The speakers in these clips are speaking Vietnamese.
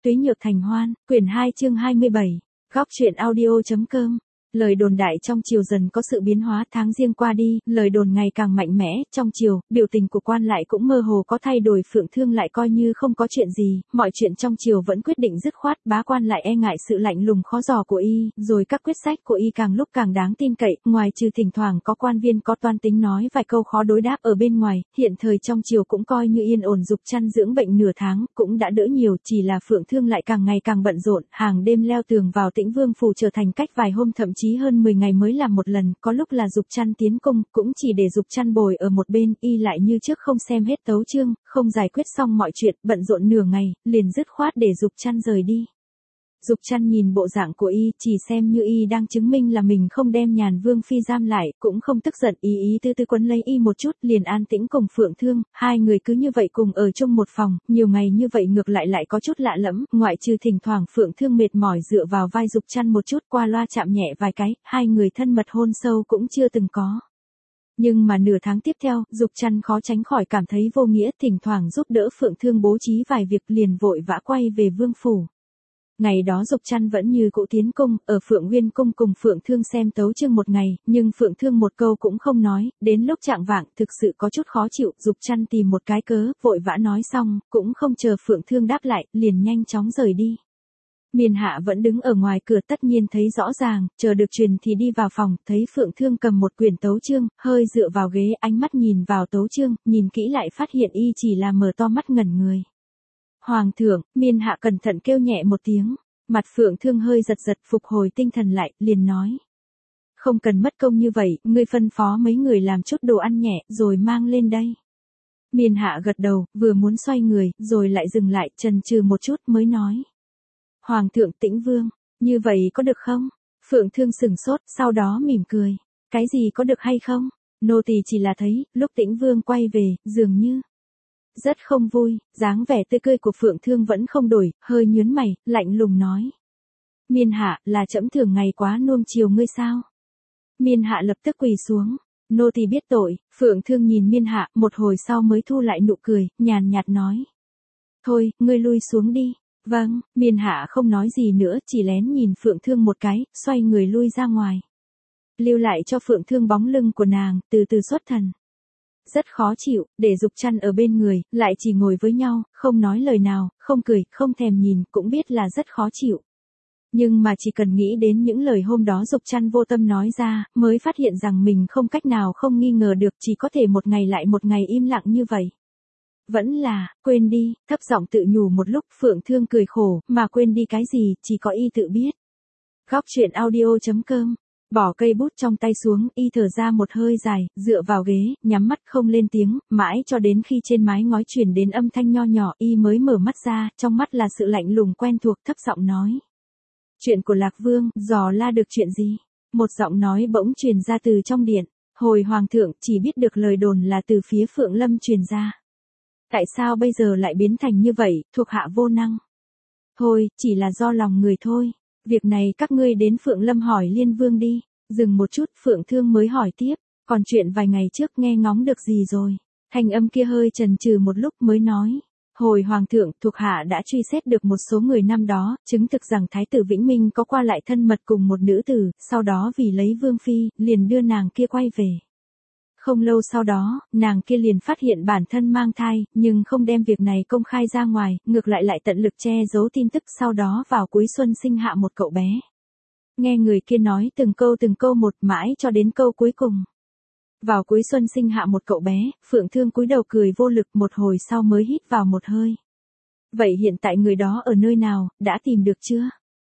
Túy Nhược Thành Hoan, quyển 2 chương 27, góc truyện audio.com. Lời đồn đại trong triều dần có sự biến hóa, tháng riêng qua đi, lời đồn ngày càng mạnh mẽ, trong triều, biểu tình của quan lại cũng mơ hồ có thay đổi. Phượng Thương lại coi như không có chuyện gì, mọi chuyện trong triều vẫn quyết định dứt khoát, bá quan lại e ngại sự lạnh lùng khó dò của y, rồi các quyết sách của y càng lúc càng đáng tin cậy, ngoài trừ thỉnh thoảng có quan viên có toan tính nói vài câu khó đối đáp ở bên ngoài, hiện thời trong triều cũng coi như yên ổn. Dục Chăn dưỡng bệnh nửa tháng, cũng đã đỡ nhiều, chỉ là Phượng Thương lại càng ngày càng bận rộn, hàng đêm leo tường vào Tĩnh Vương phủ trở thành cách vài hôm thậm chí hơn 10 ngày mới làm một lần, có lúc là Dục Chăn tiến cung, cũng chỉ để Dục Chăn bồi ở một bên, y lại như trước không xem hết tấu chương, không giải quyết xong mọi chuyện, bận rộn nửa ngày, liền dứt khoát để Dục Chăn rời đi. Dục Chăn nhìn bộ dạng của y, chỉ xem như y đang chứng minh là mình không đem Nhàn Vương phi giam lại, cũng không tức giận, ý tư quấn lấy y một chút, liền an tĩnh cùng Phượng Thương, hai người cứ như vậy cùng ở chung một phòng, nhiều ngày như vậy ngược lại có chút lạ lẫm, ngoại trừ thỉnh thoảng Phượng Thương mệt mỏi dựa vào vai Dục Chăn một chút, qua loa chạm nhẹ vài cái, hai người thân mật hôn sâu cũng chưa từng có. Nhưng mà nửa tháng tiếp theo, Dục Chăn khó tránh khỏi cảm thấy vô nghĩa, thỉnh thoảng giúp đỡ Phượng Thương bố trí vài việc, liền vội vã quay về vương phủ. Ngày đó Dục Chăn vẫn như cũ tiến cung, ở Phượng Nguyên cung cùng Phượng Thương xem tấu chương một ngày, nhưng Phượng Thương một câu cũng không nói, đến lúc chạng vạng, thực sự có chút khó chịu, Dục Chăn tìm một cái cớ, vội vã nói xong, cũng không chờ Phượng Thương đáp lại, liền nhanh chóng rời đi. Miên Hạ vẫn đứng ở ngoài cửa, tất nhiên thấy rõ ràng, chờ được truyền thì đi vào phòng, thấy Phượng Thương cầm một quyển tấu chương, hơi dựa vào ghế, ánh mắt nhìn vào tấu chương, nhìn kỹ lại phát hiện y chỉ là mở to mắt ngẩn người. Hoàng thượng, Miên Hạ cẩn thận kêu nhẹ một tiếng, mặt Phượng Thương hơi giật, phục hồi tinh thần lại, liền nói. Không cần mất công như vậy, ngươi phân phó mấy người làm chút đồ ăn nhẹ, rồi mang lên đây. Miên Hạ gật đầu, vừa muốn xoay người, rồi lại dừng lại, chần chừ một chút mới nói. Hoàng thượng, Tĩnh Vương, như vậy có được không? Phượng Thương sửng sốt, sau đó mỉm cười. Cái gì có được hay không? Nô tỳ chỉ là thấy, lúc Tĩnh Vương quay về, dường như rất không vui, dáng vẻ tươi cười của Phượng Thương vẫn không đổi, hơi nhướng mày, lạnh lùng nói. Miên Hạ, là trẫm thường ngày quá nuông chiều ngươi sao? Miên Hạ lập tức quỳ xuống. Nô tỳ biết tội. Phượng Thương nhìn Miên Hạ, một hồi sau mới thu lại nụ cười, nhàn nhạt nói. Thôi, ngươi lui xuống đi. Vâng, Miên Hạ không nói gì nữa, chỉ lén nhìn Phượng Thương một cái, xoay người lui ra ngoài. Lưu lại cho Phượng Thương bóng lưng của nàng, từ từ xuất thần. Rất khó chịu, để Dục Chăn ở bên người, lại chỉ ngồi với nhau, không nói lời nào, không cười, không thèm nhìn, cũng biết là rất khó chịu. Nhưng mà chỉ cần nghĩ đến những lời hôm đó Dục Chăn vô tâm nói ra, mới phát hiện rằng mình không cách nào không nghi ngờ được, chỉ có thể một ngày lại một ngày im lặng như vậy. Vẫn là, quên đi, thấp giọng tự nhủ một lúc. Phượng Thương cười khổ, mà quên đi cái gì, chỉ có y tự biết. Góc truyện audio.com. Bỏ cây bút trong tay xuống, y thở ra một hơi dài, dựa vào ghế, nhắm mắt không lên tiếng, mãi cho đến khi trên mái ngói truyền đến âm thanh nho nhỏ, y mới mở mắt ra, trong mắt là sự lạnh lùng quen thuộc, thấp giọng nói. Chuyện của Lạc Vương, dò la được chuyện gì? Một giọng nói bỗng truyền ra từ trong điện. Hồi Hoàng thượng, chỉ biết được lời đồn là từ phía Phượng Lâm truyền ra. Tại sao bây giờ lại biến thành như vậy, thuộc hạ vô năng? Thôi, chỉ là do lòng người thôi. Việc này các ngươi đến Phượng Lâm hỏi Liên Vương đi. Dừng một chút, Phượng Thương mới hỏi tiếp. Còn chuyện vài ngày trước nghe ngóng được gì rồi? Thanh âm kia hơi chần chừ một lúc mới nói. Hồi Hoàng thượng, thuộc hạ đã truy xét được một số người năm đó, chứng thực rằng Thái tử Vĩnh Minh có qua lại thân mật cùng một nữ tử, sau đó vì lấy Vương phi, liền đưa nàng kia quay về. Không lâu sau đó, nàng kia liền phát hiện bản thân mang thai, nhưng không đem việc này công khai ra ngoài, ngược lại tận lực che giấu tin tức, sau đó vào cuối xuân sinh hạ một cậu bé. Nghe người kia nói từng câu một, mãi cho đến câu cuối cùng. Vào cuối xuân sinh hạ một cậu bé, Phượng Thương cúi đầu cười vô lực, một hồi sau mới hít vào một hơi. Vậy hiện tại người đó ở nơi nào, đã tìm được chưa?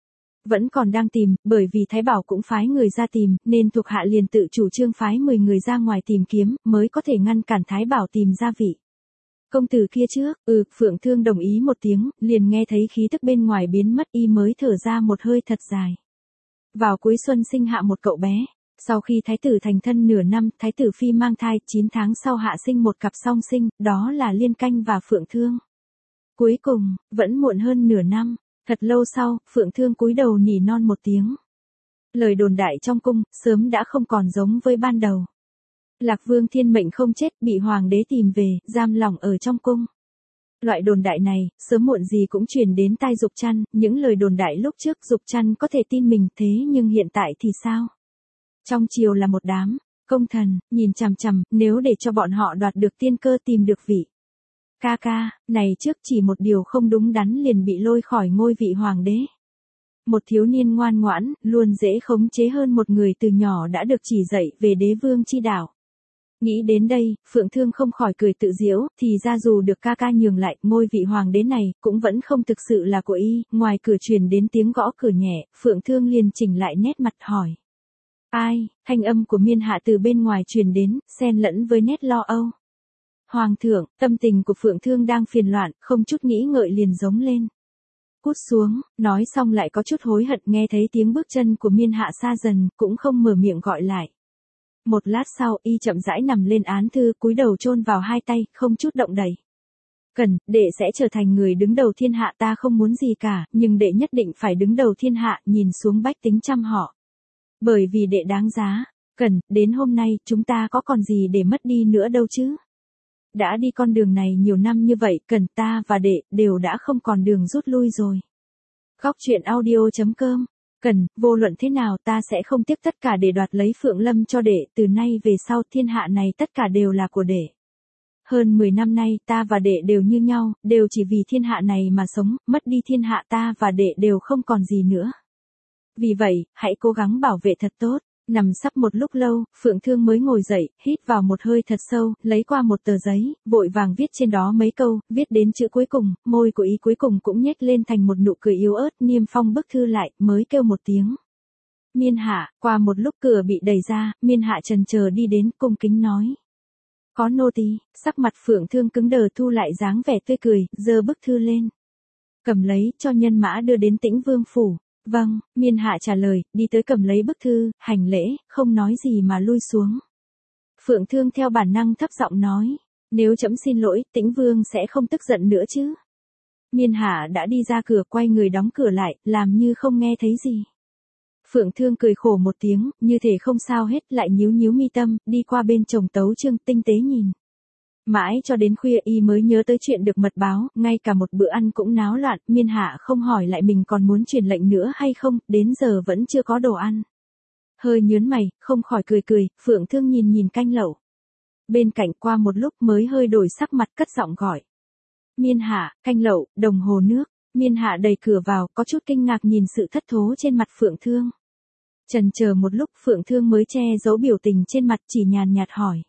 Vẫn còn đang tìm, bởi vì Thái Bảo cũng phái người ra tìm, nên thuộc hạ liền tự chủ trương phái 10 người ra ngoài tìm kiếm, mới có thể ngăn cản Thái Bảo tìm ra vị công tử kia trước. Phượng Thương đồng ý một tiếng, liền nghe thấy khí tức bên ngoài biến mất, y mới thở ra một hơi thật dài. Vào cuối xuân sinh hạ một cậu bé. Sau khi Thái tử thành thân nửa năm, Thái tử phi mang thai, 9 tháng sau hạ sinh một cặp song sinh, đó là Liên Canh và Phượng Thương. Cuối cùng, vẫn muộn hơn nửa năm. Thật lâu sau, Phượng Thương cúi đầu nỉ non một tiếng. Lời đồn đại trong cung, sớm đã không còn giống với ban đầu. Lạc Vương thiên mệnh không chết, bị Hoàng đế tìm về, giam lỏng ở trong cung. Loại đồn đại này, sớm muộn gì cũng truyền đến tai Dục Trăn, những lời đồn đại lúc trước Dục Trăn có thể tin mình thế nhưng hiện tại thì sao? Trong triều là một đám công thần, nhìn chằm chằm, nếu để cho bọn họ đoạt được tiên cơ tìm được vị. Ca ca, này trước chỉ một điều không đúng đắn liền bị lôi khỏi ngôi vị hoàng đế. Một thiếu niên ngoan ngoãn, luôn dễ khống chế hơn một người từ nhỏ đã được chỉ dạy về đế vương chi đạo. Nghĩ đến đây, Phượng Thương không khỏi cười tự giễu, thì ra dù được ca ca nhường lại, ngôi vị hoàng đế này, cũng vẫn không thực sự là của y, ngoài cửa truyền đến tiếng gõ cửa nhẹ, Phượng Thương liền chỉnh lại nét mặt hỏi. Ai, thanh âm của Miên Hạ từ bên ngoài truyền đến, xen lẫn với nét lo âu. Hoàng thượng, tâm tình của Phượng Thương đang phiền loạn, không chút nghĩ ngợi liền giống lên. Cút xuống, nói xong lại có chút hối hận nghe thấy tiếng bước chân của Miên Hạ xa dần, cũng không mở miệng gọi lại. Một lát sau, y chậm rãi nằm lên án thư, cúi đầu chôn vào hai tay, không chút động đậy. Cần, đệ sẽ trở thành người đứng đầu thiên hạ, ta không muốn gì cả, nhưng đệ nhất định phải đứng đầu thiên hạ, nhìn xuống bách tính trăm họ. Bởi vì đệ đáng giá. Cần, đến hôm nay, chúng ta có còn gì để mất đi nữa đâu chứ? Đã đi con đường này nhiều năm như vậy, Cần, ta và đệ, đều đã không còn đường rút lui rồi. Góc truyện audio.com. Cần, vô luận thế nào ta sẽ không tiếc tất cả để đoạt lấy Phượng Lâm cho đệ, từ nay về sau thiên hạ này tất cả đều là của đệ. Hơn 10 năm nay ta và đệ đều như nhau, đều chỉ vì thiên hạ này mà sống, mất đi thiên hạ ta và đệ đều không còn gì nữa. Vì vậy, hãy cố gắng bảo vệ thật tốt. Nằm sắp một lúc lâu, Phượng Thương mới ngồi dậy, hít vào một hơi thật sâu, lấy qua một tờ giấy, vội vàng viết trên đó mấy câu, viết đến chữ cuối cùng, môi của ý cuối cùng cũng nhếch lên thành một nụ cười yếu ớt, niêm phong bức thư lại, mới kêu một tiếng. Miên Hạ, qua một lúc cửa bị đẩy ra, Miên Hạ chần chờ đi đến, cung kính nói. Có nô tỳ. Sắc mặt Phượng Thương cứng đờ thu lại dáng vẻ tươi cười, giơ bức thư lên. Cầm lấy, cho nhân mã đưa đến Tĩnh Vương phủ. Vâng, Miên Hạ trả lời, đi tới cầm lấy bức thư, hành lễ, không nói gì mà lui xuống. Phượng Thương theo bản năng thấp giọng nói, nếu trẫm xin lỗi, Tĩnh Vương sẽ không tức giận nữa chứ. Miên Hạ đã đi ra cửa, quay người đóng cửa lại, làm như không nghe thấy gì. Phượng Thương cười khổ một tiếng, như thể không sao hết, lại nhíu nhíu mi tâm, đi qua bên chồng Tấu Chương, tinh tế nhìn. Mãi cho đến khuya y mới nhớ tới chuyện được mật báo, ngay cả một bữa ăn cũng náo loạn, Miên Hạ không hỏi lại mình còn muốn truyền lệnh nữa hay không, đến giờ vẫn chưa có đồ ăn. Hơi nhớn mày, không khỏi cười cười, Phượng Thương nhìn nhìn canh lẩu. Bên cạnh qua một lúc mới hơi đổi sắc mặt, cất giọng gọi. Miên Hạ, canh lẩu, đồng hồ nước. Miên Hạ đẩy cửa vào, có chút kinh ngạc nhìn sự thất thố trên mặt Phượng Thương. Chần chờ một lúc, Phượng Thương mới che giấu biểu tình trên mặt, chỉ nhàn nhạt hỏi.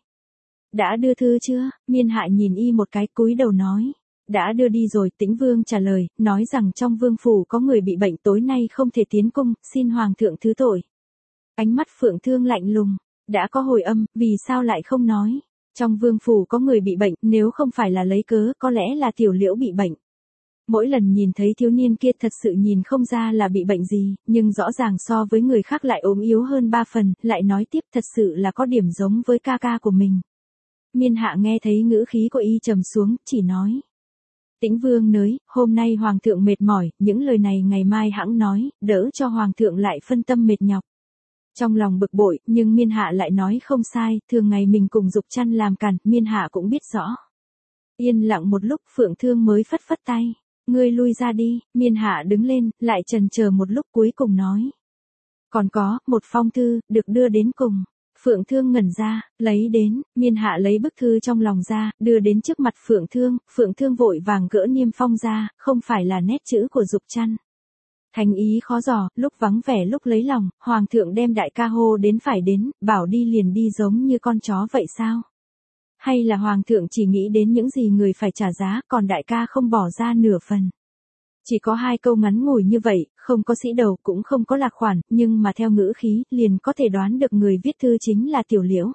Đã đưa thư chưa? Miên Hạ nhìn y một cái, cúi đầu nói. Đã đưa đi rồi, Tĩnh Vương trả lời, nói rằng trong vương phủ có người bị bệnh, tối nay không thể tiến cung, xin hoàng thượng thứ tội. Ánh mắt Phượng Thương lạnh lùng. Đã có hồi âm, vì sao lại không nói? Trong vương phủ có người bị bệnh, nếu không phải là lấy cớ, có lẽ là Tiểu Liễu bị bệnh. Mỗi lần nhìn thấy thiếu niên kia thật sự nhìn không ra là bị bệnh gì, nhưng rõ ràng so với người khác lại ốm yếu hơn 3 phần, lại nói tiếp thật sự là có điểm giống với ca ca của mình. Miên Hạ nghe thấy ngữ khí của y trầm xuống, chỉ nói. Tĩnh Vương nới, hôm nay hoàng thượng mệt mỏi, những lời này ngày mai hãng nói, đỡ cho hoàng thượng lại phân tâm mệt nhọc. Trong lòng bực bội, nhưng Miên Hạ lại nói không sai, thường ngày mình cùng Dục Trăn làm càn, Miên Hạ cũng biết rõ. Yên lặng một lúc, Phượng Thương mới phất phất tay. Ngươi lui ra đi. Miên Hạ đứng lên, lại chần chờ một lúc cuối cùng nói. Còn có, một phong thư, được đưa đến cùng. Phượng Thương ngẩn ra, lấy đến, Miên Hạ lấy bức thư trong lòng ra, đưa đến trước mặt Phượng Thương vội vàng gỡ niêm phong ra, không phải là nét chữ của Dục Trăn. Thành ý khó dò, lúc vắng vẻ lúc lấy lòng, hoàng thượng đem đại ca hô đến phải đến, bảo đi liền đi giống như con chó vậy sao? Hay là hoàng thượng chỉ nghĩ đến những gì người phải trả giá, còn đại ca không bỏ ra nửa phần? Chỉ có 2 câu ngắn ngủi như vậy, không có sĩ đầu cũng không có lạc khoản, nhưng mà theo ngữ khí, liền có thể đoán được người viết thư chính là Tiểu Liễu.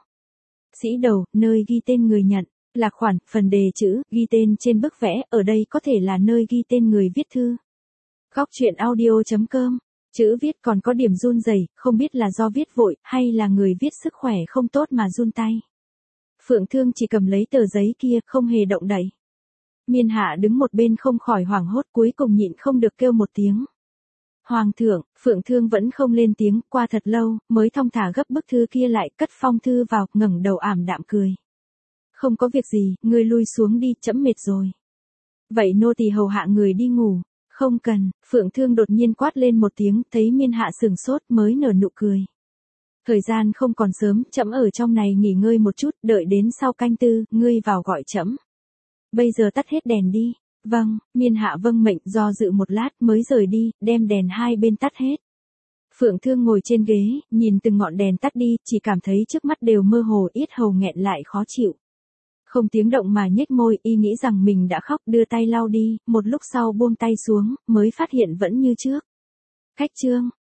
Sĩ đầu, nơi ghi tên người nhận, lạc khoản, phần đề chữ, ghi tên trên bức vẽ, ở đây có thể là nơi ghi tên người viết thư. Góc truyện audio.com, chữ viết còn có điểm run rẩy, không biết là do viết vội, hay là người viết sức khỏe không tốt mà run tay. Phượng Thương chỉ cầm lấy tờ giấy kia, không hề động đậy. Miên Hạ đứng một bên không khỏi hoảng hốt, cuối cùng nhịn không được kêu một tiếng. Hoàng thượng, Phượng Thương vẫn không lên tiếng, qua thật lâu, mới thong thả gấp bức thư kia lại, cất phong thư vào, ngẩng đầu ảm đạm cười. Không có việc gì, ngươi lui xuống đi, trẫm mệt rồi. Vậy nô tỳ hầu hạ người đi ngủ. Không cần, Phượng Thương đột nhiên quát lên một tiếng, thấy Miên Hạ sửng sốt mới nở nụ cười. Thời gian không còn sớm, trẫm ở trong này nghỉ ngơi một chút, đợi đến sau canh tư, ngươi vào gọi trẫm. Bây giờ tắt hết đèn đi. Vâng, Miên Hạ vâng mệnh, do dự một lát mới rời đi, đem đèn hai bên tắt hết. Phượng Thương ngồi trên ghế, nhìn từng ngọn đèn tắt đi, chỉ cảm thấy trước mắt đều mơ hồ, yết hầu nghẹn lại khó chịu. Không tiếng động mà nhếch môi, y nghĩ rằng mình đã khóc, đưa tay lau đi, một lúc sau buông tay xuống, mới phát hiện vẫn như trước. Khách trương,